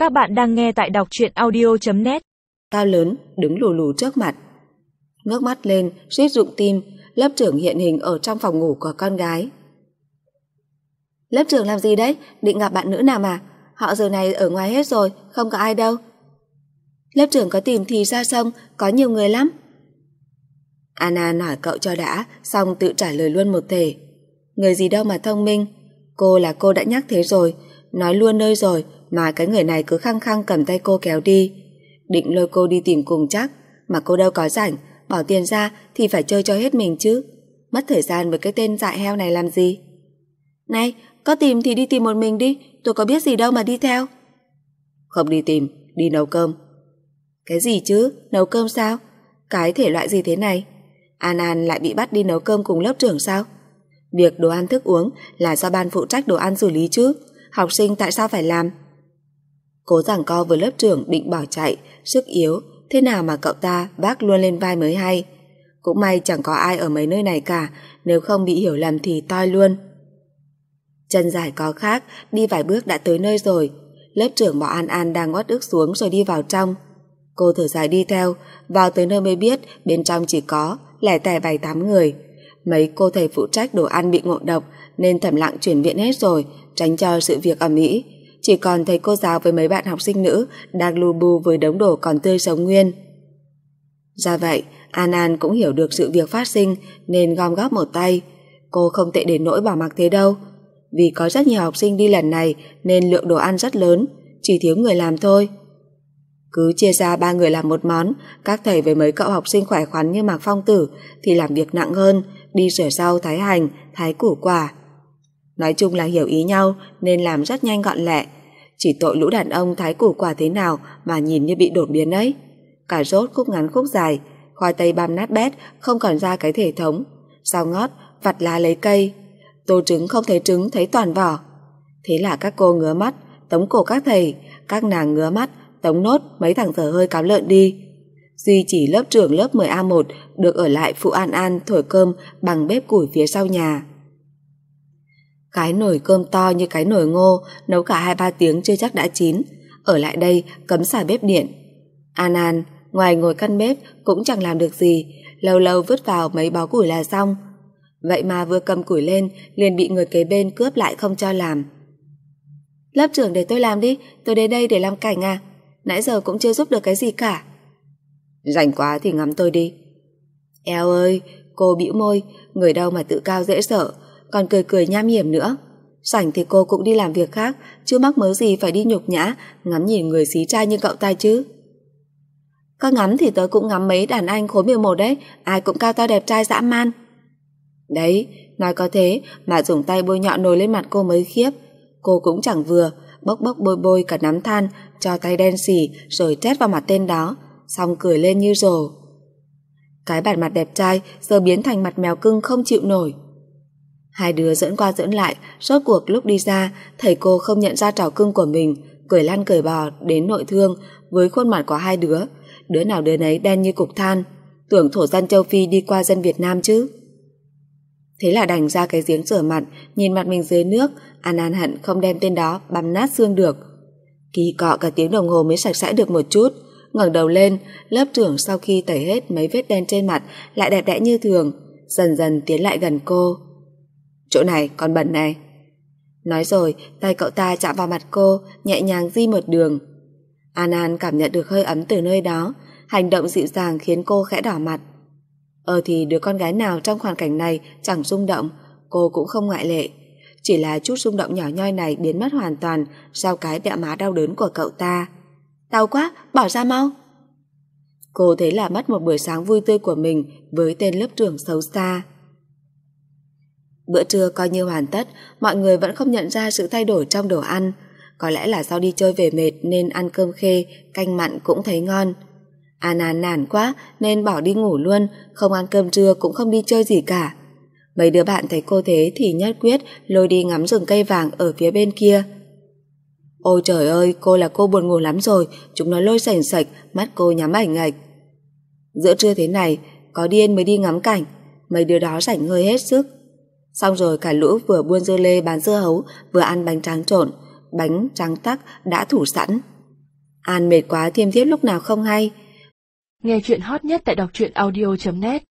Các bạn đang nghe tại đọc truyện audio.net. Cao lớn, đứng lù lù trước mặt. Ngước mắt lên, suýt rụng tim, lớp trưởng hiện hình ở trong phòng ngủ của con gái. Lớp trưởng làm gì đấy? Định gặp bạn nữ nào mà? Họ giờ này ở ngoài hết rồi, không có ai đâu. Lớp trưởng có tìm thì ra xong, có nhiều người lắm. Anna hỏi cậu cho đã, xong tự trả lời luôn một thể. Người gì đâu mà thông minh. Cô là cô đã nhắc thế rồi, nói luôn nơi rồi mà cái người này cứ khăng khăng cầm tay cô kéo đi. Định lôi cô đi tìm cùng chắc, mà cô đâu có rảnh, bỏ tiền ra thì phải chơi cho hết mình chứ. Mất thời gian với cái tên dại heo này làm gì? Này, có tìm thì đi tìm một mình đi, tôi có biết gì đâu mà đi theo. Không đi tìm, đi nấu cơm. Cái gì chứ? Nấu cơm sao? Cái thể loại gì thế này? An lại bị bắt đi nấu cơm cùng lớp trưởng sao? Việc đồ ăn thức uống là do ban phụ trách đồ ăn xử lý chứ, học sinh tại sao phải làm? Cố giằng co với lớp trưởng định bỏ chạy, sức yếu, thế nào mà cậu ta vác luôn lên vai mới hay. Cũng may chẳng có ai ở mấy nơi này cả, nếu không bị hiểu lầm thì toi luôn. Chân dài có khác, đi vài bước đã tới nơi rồi. Lớp trưởng bỏ An đang uất ức xuống rồi đi vào trong. Cô thở dài đi theo, vào tới nơi mới biết bên trong chỉ có lẻ tẻ 7-8 người. Mấy cô thầy phụ trách đồ ăn bị ngộ độc nên thầm lặng chuyển viện hết rồi, tránh cho sự việc ầm ĩ. Chỉ còn thầy cô giáo với mấy bạn học sinh nữ đang lu bu với đống đồ còn tươi sống nguyên. Do vậy, An cũng hiểu được sự việc phát sinh nên gom góp một tay. Cô không tệ đến nỗi bỏ mặc thế đâu. Vì có rất nhiều học sinh đi lần này nên lượng đồ ăn rất lớn, chỉ thiếu người làm thôi. Cứ chia ra 3 người làm một món, các thầy với mấy cậu học sinh khỏe khoắn như Mạc Phong Tử thì làm việc nặng hơn, đi rửa rau, thái hành, thái củ quả. Nói chung là hiểu ý nhau nên làm rất nhanh gọn lẹ. Chỉ tội lũ đàn ông thái củ quả thế nào mà nhìn như bị đột biến ấy. Cà rốt khúc ngắn khúc dài, khoai tây băm nát bét không còn ra cái thể thống, rau ngót vặt lá lấy cây, tô trứng không thấy trứng thấy toàn vỏ. Thế là các cô ngứa mắt tống cổ các thầy, các nàng ngứa mắt tống nốt mấy thằng dở hơi cáo lợn đi. Duy chỉ lớp trưởng lớp 10A1 được ở lại phụ An thổi cơm bằng bếp củi phía sau nhà. Cái nồi cơm to như cái nồi ngô, nấu cả 2-3 tiếng chưa chắc đã chín. Ở lại đây cấm xài bếp điện. An ngoài ngồi căn bếp cũng chẳng làm được gì, lâu lâu vứt vào mấy bó củi là xong. Vậy mà vừa cầm củi lên liền bị người kế bên cướp lại không cho làm. Lớp trưởng để tôi làm đi, tôi đến đây để làm cảnh à? Nãy giờ cũng chưa giúp được cái gì cả. Rảnh quá thì ngắm tôi đi. Eo ơi, cô bĩu môi, người đâu mà tự cao dễ sợ, còn cười cười nham hiểm nữa. Rảnh thì cô cũng đi làm việc khác, chứ mắc mớ gì phải đi nhục nhã ngắm nhìn người xí trai như cậu ta chứ. Có ngắm thì tớ cũng ngắm mấy đàn anh khối 11 đấy, ai cũng cao to đẹp trai dã man. Đấy, nói có thế mà dùng tay bôi nhọ nồi lên mặt cô mới khiếp. Cô cũng chẳng vừa, bốc bôi cả nắm than cho tay đen xỉ rồi trét vào mặt tên đó, xong cười lên như rồ. Cái bản mặt đẹp trai giờ biến thành mặt mèo cưng không chịu nổi. Hai đứa dẫn qua dẫn lại, rốt cuộc lúc đi ra thầy cô không nhận ra trò cưng của mình, cười lăn cười bò đến nội thương với khuôn mặt của hai đứa. Đứa nào đứa nấy đen như cục than, tưởng thổ dân châu Phi đi qua dân Việt Nam chứ. Thế là đành ra cái giếng rửa mặt, nhìn mặt mình dưới nước. An hận không đem tên đó băm nát xương được. Kỳ cọ cả tiếng đồng hồ mới sạch sẽ được một chút. Ngẩng đầu lên, lớp trưởng sau khi tẩy hết mấy vết đen trên mặt lại đẹp đẽ như thường, dần dần tiến lại gần cô. Chỗ này còn bẩn này. Nói rồi tay cậu ta chạm vào mặt cô, nhẹ nhàng di một đường. An cảm nhận được hơi ấm từ nơi đó. Hành động dịu dàng khiến cô khẽ đỏ mặt. Thì đứa con gái nào trong hoàn cảnh này chẳng rung động, cô cũng không ngoại lệ. Chỉ là chút rung động nhỏ nhoi này biến mất hoàn toàn sau cái bẹo má đau đớn của cậu ta. Đau quá, bỏ ra mau. Cô thấy là mất một buổi sáng vui tươi của mình với tên lớp trưởng xấu xa. Bữa trưa coi như hoàn tất, mọi người vẫn không nhận ra sự thay đổi trong đồ ăn. Có lẽ là do đi chơi về mệt nên ăn cơm khê, canh mặn cũng thấy ngon. An nản quá nên bỏ đi ngủ luôn, không ăn cơm trưa cũng không đi chơi gì cả. Mấy đứa bạn thấy cô thế thì nhất quyết lôi đi ngắm rừng cây vàng ở phía bên kia. Ôi trời ơi, cô là cô buồn ngủ lắm rồi, chúng nó lôi sành sạch, mắt cô nhắm ảnh ngạch. Giữa trưa thế này, có điên mới đi ngắm cảnh, mấy đứa đó rảnh hơi hết sức. Xong rồi cả lũ vừa buôn dưa lê bán dưa hấu, vừa ăn bánh tráng trộn, bánh tráng tắc đã thủ sẵn. An mệt quá thiêm thiếp lúc nào không hay. Nghe chuyện hot nhất tại đọc truyện audio.net